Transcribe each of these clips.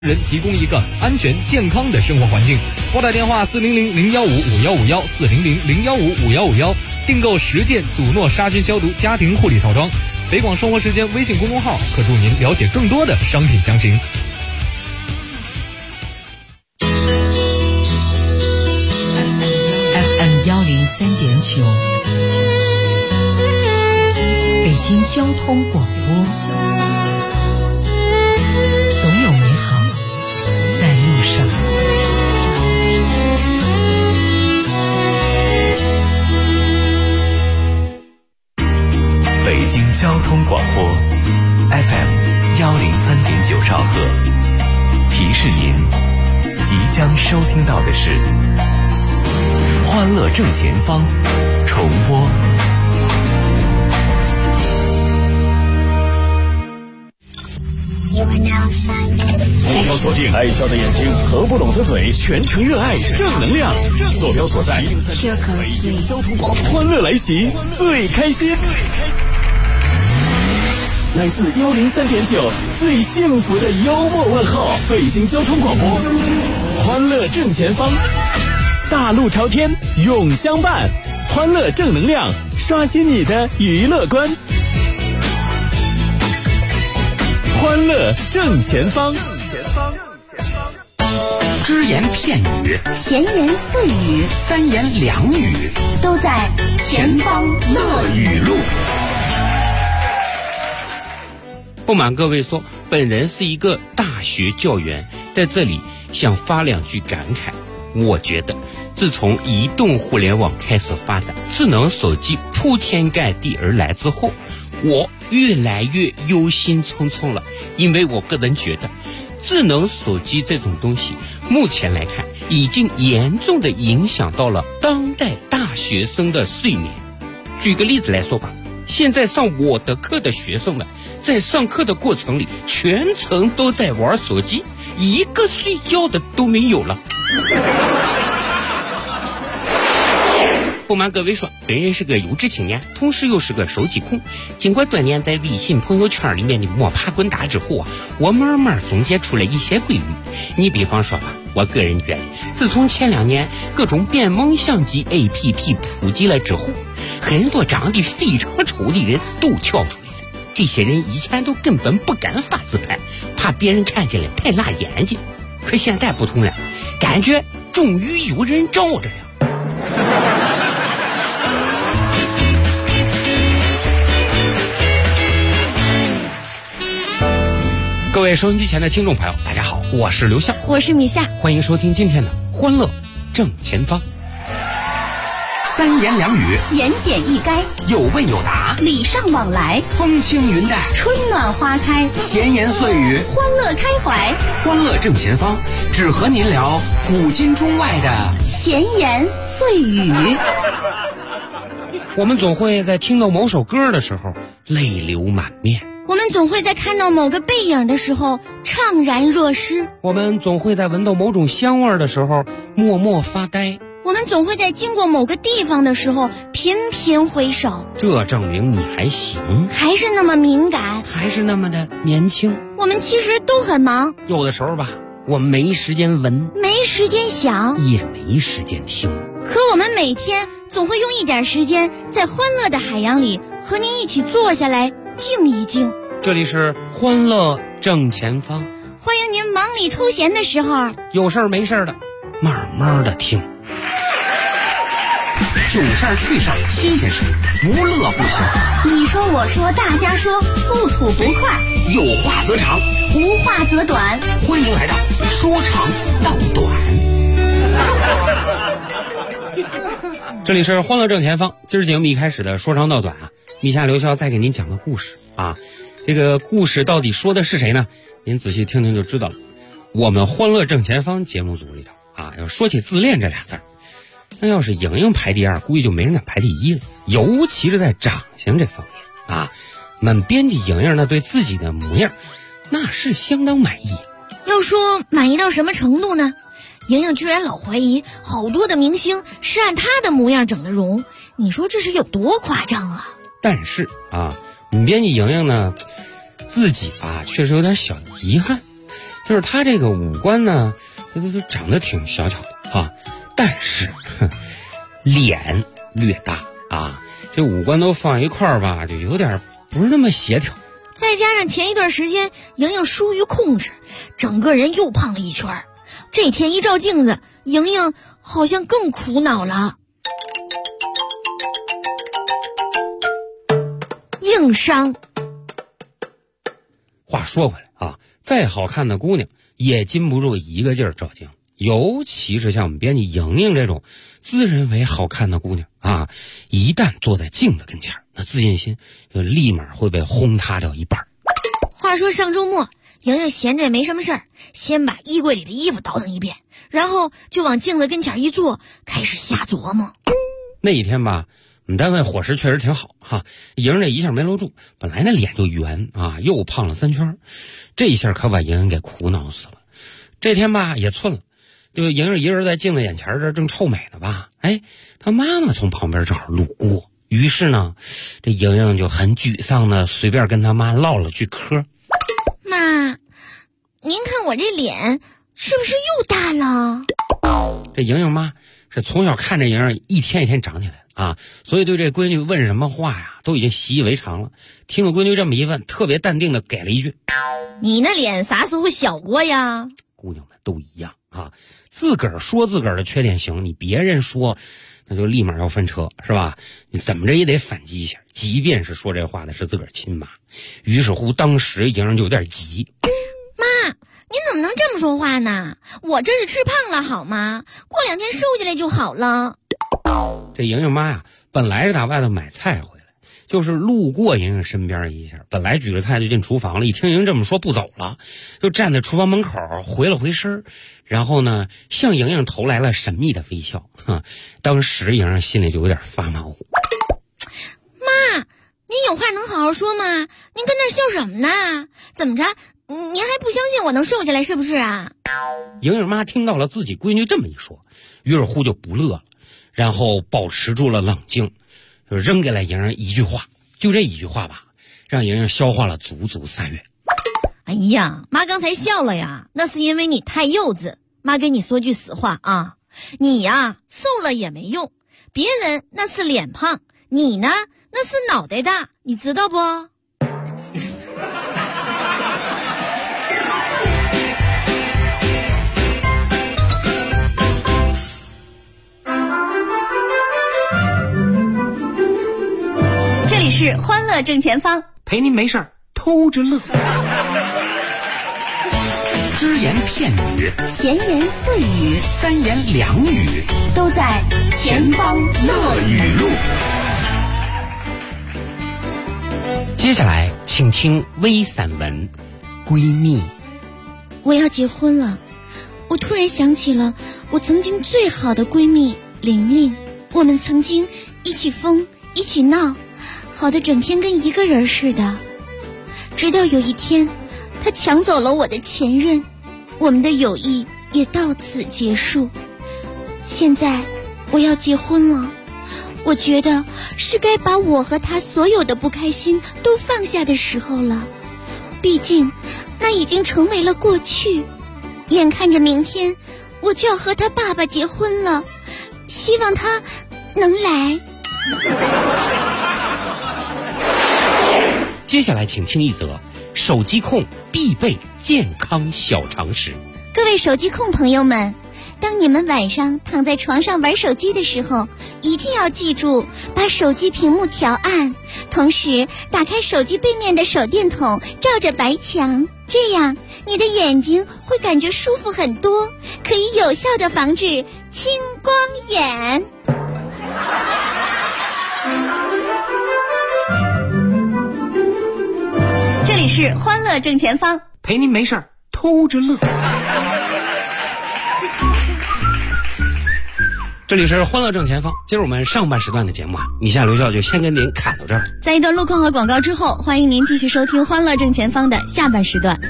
人提供一个安全健康的生活环境。拨打电话400-015-5151，400-015-5151，订购10件祖诺杀菌消毒家庭护理套装。北广生活时间微信公众号可助您了解更多的商品详情。 FM103.9，北京交通广播，总有美好在路上。 北京交通广播 FM103.9兆赫，提示您即将收听到的是欢乐正前方重播。 目标锁定爱笑的眼睛和不懂的嘴，全程热爱正能量。坐标所在北京交通广播，欢乐来袭，最开心。来自103.9最幸福的幽默问候，北京交通广播，欢乐正前方，大路朝天永相伴，欢乐正能量，刷新你的娱乐观。欢乐正前方， 只言片语， 闲言碎语， 三言两语， 都在前方乐语录。 不瞒各位说，本人是一个大学教员，在这里想发两句感慨。我觉得自从移动互联网开始发展，智能手机铺天盖地而来之后，我越来越忧心忡忡了。因为我个人觉得智能手机这种东西目前来看已经严重的影响到了当代大学生的睡眠。举个例子来说吧，现在上我的课的学生们在上课的过程里全程都在玩手机，一个睡觉的都没有了。不瞒各位说，本人是个有志青年，同时又是个手机控。经过多年在微信朋友圈里面的摸爬滚打之后啊，我慢慢总结出了一些规律。你比方说吧，我个人觉得，自从前2年各种变萌相机 APP 普及了之后，很多长得非常丑的人都跳出来了。这些人以前都根本不敢发自拍，怕别人看见了太辣眼睛。可现在不同了，感觉终于有人罩着了。各位收音机前的听众朋友，大家好，我是刘向， 我是米夏， 欢迎收听今天的欢乐正前方。三言两语， 言简意赅， 有问有答， 礼尚往来， 风轻云淡， 春暖花开， 闲言碎语， 欢乐开怀。 欢乐正前方，只和您聊古今中外的闲言碎语。 我们总会在听到某首歌的时候泪流满面， 我们总会在看到某个背影的时候怅然若失， 我们总会在闻到某种香味的时候默默发呆， 我们总会在经过某个地方的时候频频回首。 这证明你还行， 还是那么敏感， 还是那么的年轻。 我们其实都很忙， 有的时候吧，我们没时间闻， 没时间想， 也没时间听， 可我们每天总会用一点时间在欢乐的海洋里和您一起坐下来静一静。 这里是欢乐正前方， 欢迎您忙里偷闲的时候有事儿没事儿的慢慢的听，囧事儿趣事儿新鲜事儿，不乐不休。 你说我说大家说，不吐不快， 有话则长， 无话则短。 欢迎来到说长道短。这里是欢乐正前方，今儿节目一开始的说长道短啊，米夏刘潇再给您讲个故事啊。这个故事到底说的是谁呢？您仔细听听就知道了。我们欢乐正前方节目组里头啊，要说起自恋这俩字儿，那要是莹莹排第2，估计就没人敢排第1了。尤其是在长相这方面啊，我们编辑莹莹呢对自己的模样那是相当满意。 要说满意到什么程度呢？莹莹居然老怀疑好多的明星是按她的模样整的容，你说这是有多夸张啊？ 但是啊，你编辑莹莹呢自己吧确实有点小遗憾， 就是她这个五官呢，就长得挺小巧的啊，但是脸略大啊，这五官都放一块儿吧，就有点不是那么协调。 再加上前一段时间莹莹疏于控制，整个人又胖了一圈。这天一照镜子，莹莹好像更苦恼了。硬伤。 话说回来啊，再好看的姑娘也禁不住一个劲儿照镜，尤其是像我们编辑莹莹这种自认为好看的姑娘啊，一旦坐在镜子跟前，那自信心就立马会被轰塌掉一半。 话说上周末，莹莹闲着也没什么事儿，先把衣柜里的衣服倒腾一遍，然后就往镜子跟前一坐，开始瞎琢磨。 那一天吧，我们单位伙食确实挺好哈，莹这一下没搂住，本来那脸就圆啊，又胖了3圈，这一下可把莹给苦恼死了。这天吧也寸了，就莹一人在镜子眼前这正臭美呢吧，哎，她妈妈从旁边正好路过，于是呢，这莹就很沮丧的随便跟她妈唠了句嗑。 妈，您看我这脸是不是又大了？ 这莹妈是从小看着莹一天一天长起来啊，所以对这闺女问什么话呀，都已经习以为常了。听了闺女这么一问，特别淡定的给了一句：“ 你那脸啥时候小过呀？” 姑娘们都一样啊，自个儿说自个儿的缺点行，你别人说，那就立马要翻车，是吧？你怎么着也得反击一下，即便是说这话的是自个儿亲妈。于是乎，当时莹就有点急。 妈，您怎么能这么说话呢？我这是吃胖了好吗？过2天瘦下来就好了。 这莹妈呀，本来是打外头买菜回来，就是路过莹身边一下，本来举着菜就进厨房了，一听莹这么说不走了，就站在厨房门口回了回身，然后呢向莹投来了神秘的微笑。当时莹心里就有点发毛。 妈，您有话能好好说吗？您跟那笑什么呢？怎么着，您还不相信我能瘦下来是不是啊？ 莹妈听到了自己闺女这么一说，于是乎就不乐了，然后保持住了冷静，就扔给了莹一句话，就这一句话吧，让莹消化了足足3月。 哎呀，妈刚才笑了呀，那是因为你太幼稚。妈跟你说句实话啊，你呀瘦了也没用，别人那是脸胖，你呢那是脑袋大，你知道不？这里是欢乐正前方， 陪您没事儿偷着乐。只言片语， 闲言碎语 3言2语， 都在前方乐语录。 接下来请听微散文《闺蜜》。 我要结婚了，我突然想起了我曾经最好的闺蜜玲玲，我们曾经一起疯一起闹，好的整天跟一个人似的。直到有一天，她抢走了我的前任，我们的友谊也到此结束。现在我要结婚了，我觉得是该把我和他所有的不开心都放下的时候了，毕竟那已经成为了过去。眼看着明天我就要和他爸爸结婚了，希望他能来。 接下来请听一则手机控必备健康小常识。 各位手机控朋友们，当你们晚上躺在床上玩手机的时候，一定要记住把手机屏幕调暗，同时打开手机背面的手电筒，照着白墙，这样你的眼睛会感觉舒服很多，可以有效的防止青光眼。这里是欢乐正前方， 陪您没事儿偷着乐。 这里是欢乐正前方，今儿我们上半时段的节目啊，米夏刘笑就先跟您侃到这儿。 在一段路况和广告之后，欢迎您继续收听欢乐正前方的下半时段。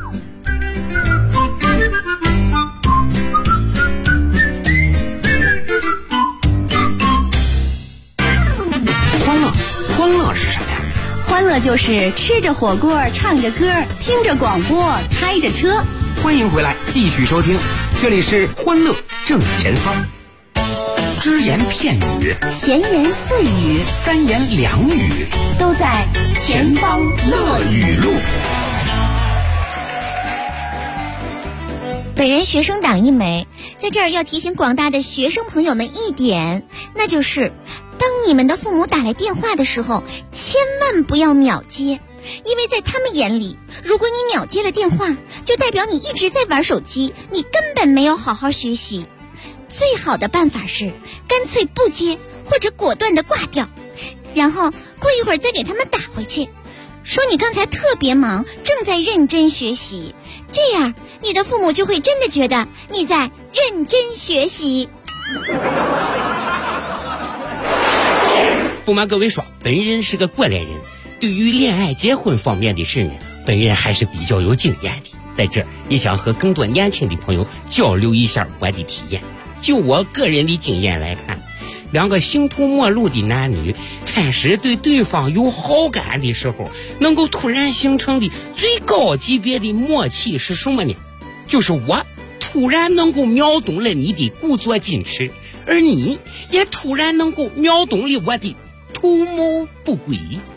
欢乐是什么呀？ 欢乐就是吃着火锅，唱着歌，听着广播，开着车。 欢迎回来继续收听，这里是欢乐正前方。只言片语， 闲言碎语， 三言两语， 都在前方乐语录。本人学生党一枚，在这儿要提醒广大的学生朋友们一点，那就是当你们的父母打来电话的时候，千万不要秒接，因为在他们眼里，如果你秒接了电话，就代表你一直在玩手机，你根本没有好好学习。最好的办法是干脆不接，或者果断的挂掉，然后过一会儿再给他们打回去，说你刚才特别忙，正在认真学习，这样你的父母就会真的觉得你在认真学习。 不瞒各位说，本人是个过来人，对于恋爱结婚方面的事呢，本人还是比较有经验的。在这儿也想和更多年轻的朋友交流一下我的体验。就我个人的经验来看，两个形同陌路的男女开始对对方有好感的时候，能够突然形成的最高级别的默契是什么呢？就是我突然能够秒懂了你的故作矜持，而你也突然能够秒懂了我的图谋不轨。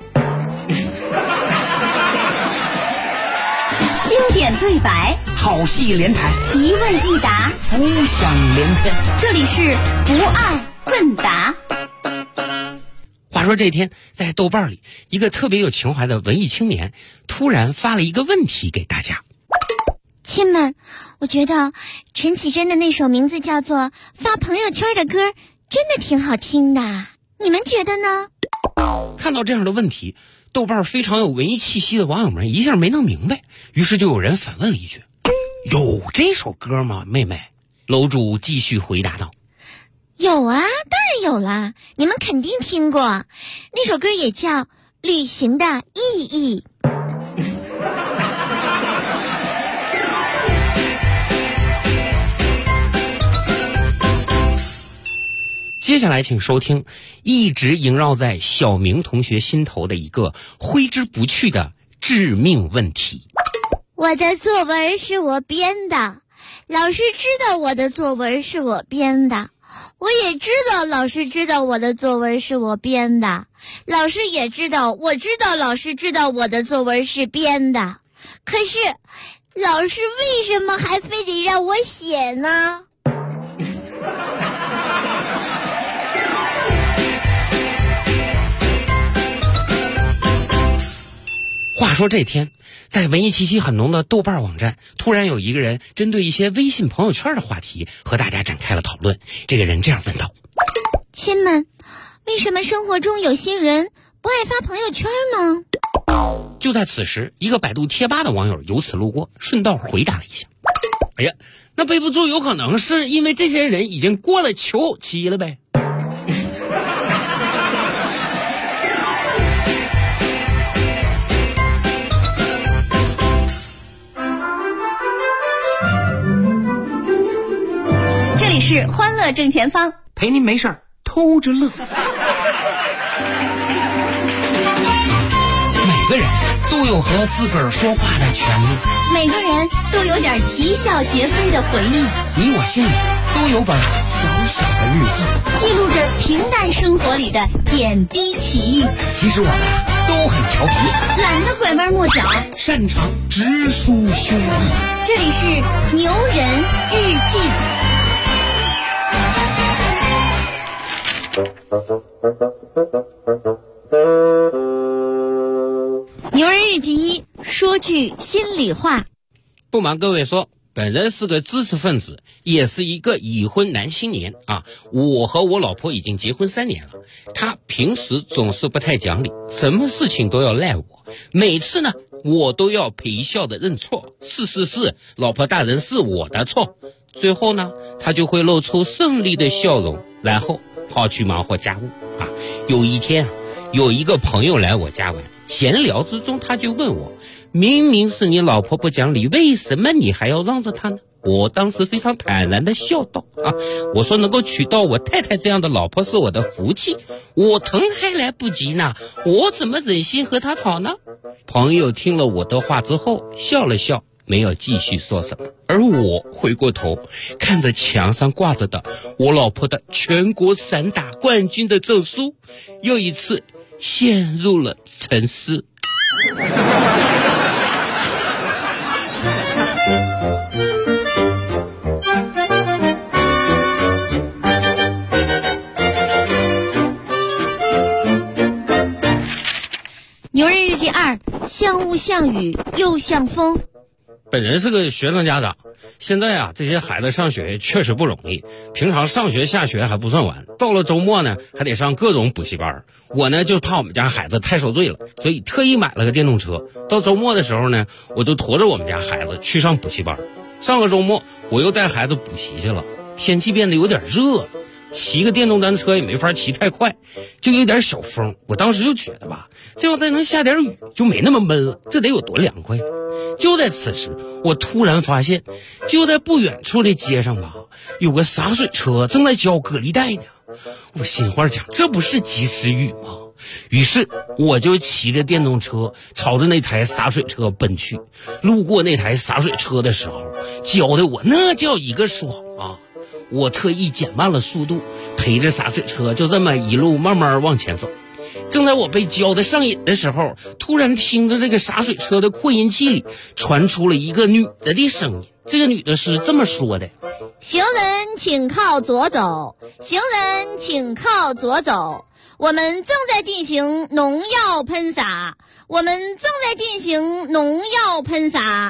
经典对白， 好戏连台， 一问一答， 浮想联翩。 这里是不爱问答。 话说这天在豆瓣里，一个特别有情怀的文艺青年突然发了一个问题给大家。 亲们，我觉得陈绮贞的那首名字叫做《发朋友圈》的歌真的挺好听的，你们觉得呢？ 看到这样的问题，豆瓣非常有文艺气息的网友们一下没弄明白，于是就有人反问了一句：有这首歌吗，妹妹？楼主继续回答道： 有啊，当然有啦，你们肯定听过，那首歌也叫《旅行的意义》。 接下来请收听一直萦绕在小明同学心头的一个挥之不去的致命问题。 我的作文是我编的，老师知道我的作文是我编的，我也知道老师知道我的作文是我编的，老师也知道我知道老师知道我的作文是编的，可是老师为什么还非得让我写呢？ 话说这天，在文艺气息很浓的豆瓣网站，突然有一个人针对一些微信朋友圈的话题和大家展开了讨论。这个人这样问道： 亲们，为什么生活中有些人不爱发朋友圈呢？ 就在此时，一个百度贴吧的网友由此路过，顺道回答了一下：哎呀，那背不住有可能是因为这些人已经过了求期了呗。 这里是欢乐正前方， 陪您没事儿偷着乐。每个人都有和自个儿说话的权利， 每个人都有点啼笑皆非的回忆， 你我心里都有本小小的日记， 记录着平淡生活里的点滴奇遇。 其实我们都很调皮， 懒得拐弯抹角， 擅长直抒胸臆。 这里是牛人日记。牛人日记一，说句心里话。 不瞒各位说，本人是个知识分子，也是一个已婚男青年啊。我和我老婆已经结婚3年了，她平时总是不太讲理，什么事情都要赖我。每次呢，我都要陪笑的认错，是，老婆大人是我的错。最后呢，她就会露出胜利的笑容，然后跑去忙活家务啊。有一天，有一个朋友来我家玩，闲聊之中他就问我，明明是你老婆不讲理，为什么你还要让着她呢？我当时非常坦然的笑道啊，我说能够娶到我太太这样的老婆是我的福气，我疼还来不及呢，我怎么忍心和她吵呢？朋友听了我的话之后笑了笑， 没有继续说什么，而我回过头看着墙上挂着的我老婆的全国散打冠军的证书，又一次陷入了沉思。 牛人日记2，像雾像雨又像风。 本人是个学生家长，现在啊，这些孩子上学确实不容易，平常上学下学还不算完，到了周末呢还得上各种补习班。我呢就怕我们家孩子太受罪了，所以特意买了个电动车，到周末的时候呢，我就驮着我们家孩子去上补习班。上个周末我又带孩子补习去了，天气变得有点热了，骑个电动单车也没法骑太快，就有点小风。我当时就觉得吧，这要再能下点雨就没那么闷了，这得有多凉快。就在此时，我突然发现，就在不远处的街上吧，有个洒水车正在浇隔离带呢。我心话讲，这不是及时雨吗？于是我就骑着电动车朝着那台洒水车奔去。路过那台洒水车的时候，浇的我那叫一个爽啊！我特意减慢了速度，陪着洒水车就这么一路慢慢往前走。正在我被浇得上瘾的时候，突然听着这个洒水车的扩音器里传出了一个女的声音。这个女的是这么说的： 行人请靠左走，行人请靠左走，我们正在进行农药喷洒，我们正在进行农药喷洒。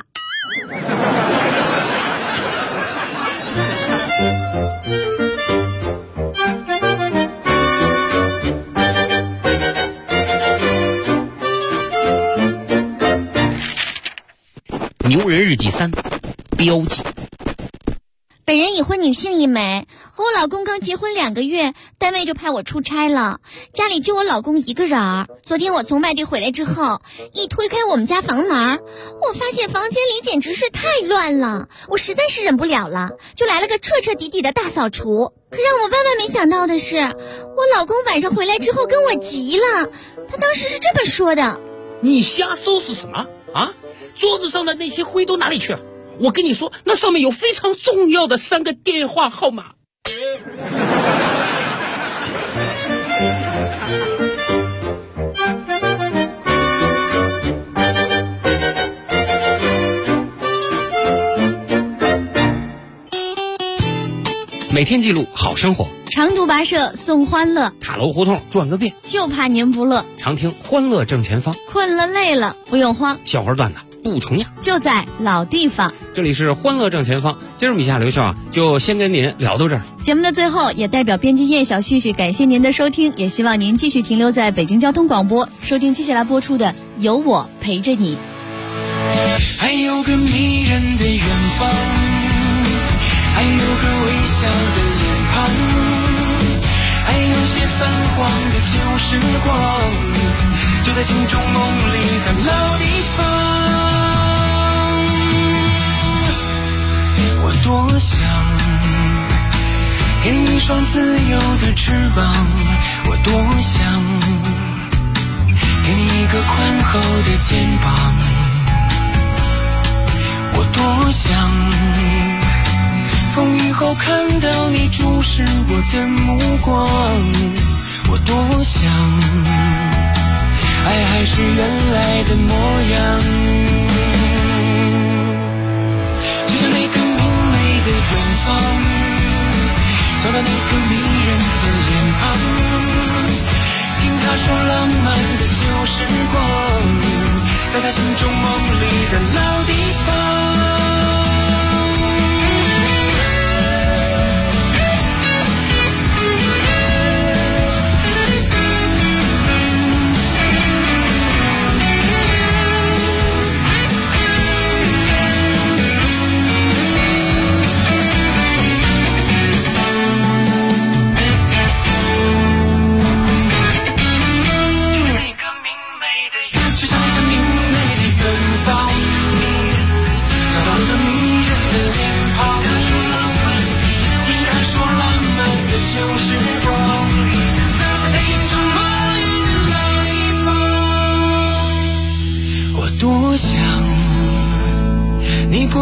牛人日记3，标记。 本人已婚女性一枚，和我老公刚结婚2个月，单位就派我出差了，家里就我老公一个人儿。昨天我从外地回来之后，一推开我们家房门，我发现房间里简直是太乱了，我实在是忍不了了，就来了个彻彻底底的大扫除。可让我万万没想到的是，我老公晚上回来之后跟我急了，他当时是这么说的： 你瞎收拾什么啊？桌子上的那些灰都哪里去了？我跟你说，那上面有非常重要的3个电话号码。每天记录好生活， 长途跋涉送欢乐， 塔楼胡同转个遍， 就怕您不乐。 常听欢乐正前方， 困了累了不用慌， 笑话段子不重样， 就在老地方。 这里是欢乐正前方，今儿米下刘笑啊，就先跟您聊到这儿。 节目的最后，也代表编辑叶小旭旭感谢您的收听，也希望您继续停留在北京交通广播，收听接下来播出的《有我陪着你》。 还有个迷人的远方，还有个微笑的脸庞，还有些泛黄的旧时光，就在心中梦里的老地方。我多想给你一双自由的翅膀，我多想给你一个宽厚的肩膀，我多想风雨后看到你注视我的目光，我多想爱还是原来的模样，就像那个明媚的远方，找到那个迷人的脸庞，听他说浪漫的旧时光，在他心中梦里的老地方。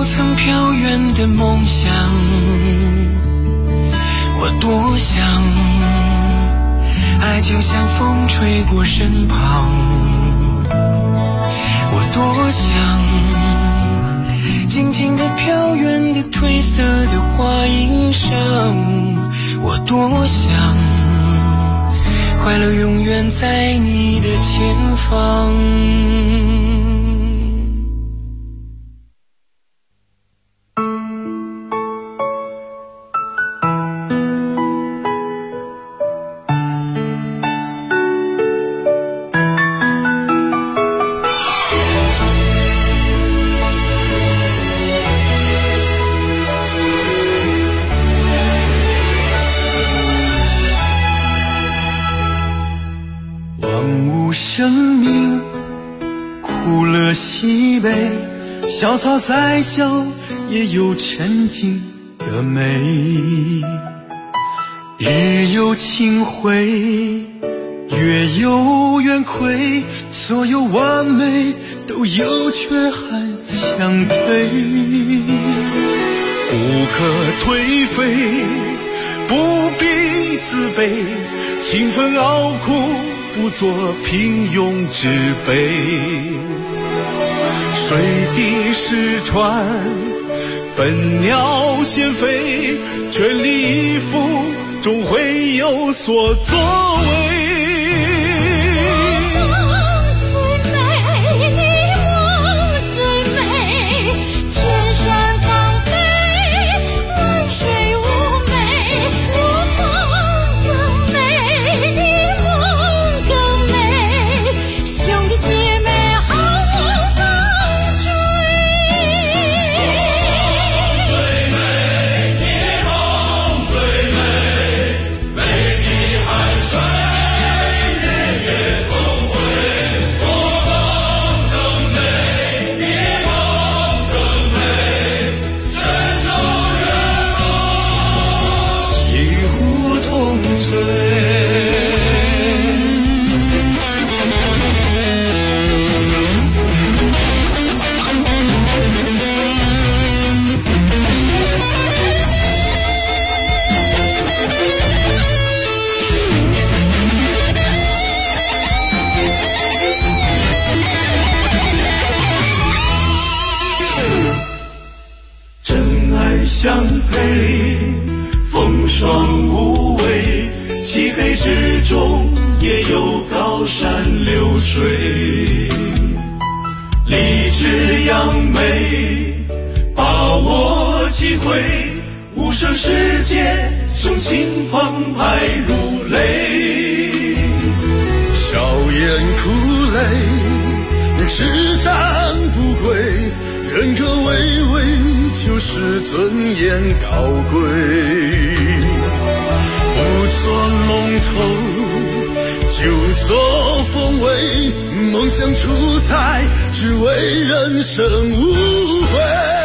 不曾飘远的梦想，我多想爱就像风吹过身旁，我多想静静地飘远的褪色的花衣裳，我多想快乐永远在你的前方。生命苦乐喜悲，小草再小也有沉静的美，日有清辉，月有圆亏，所有完美都有缺憾相对，不可颓废，不必自卑，勤奋熬苦不做平庸之辈，水滴石穿，笨鸟先飞，全力以赴终会有所作为。相配，风霜无畏，漆黑之中也有高山流水，立志扬眉，把握机会，无声世界，雄心澎湃如雷，笑颜苦泪，施展不归，人格巍巍，就是尊严高贵，不做龙头，就做凤尾，梦想出彩，只为人生无悔。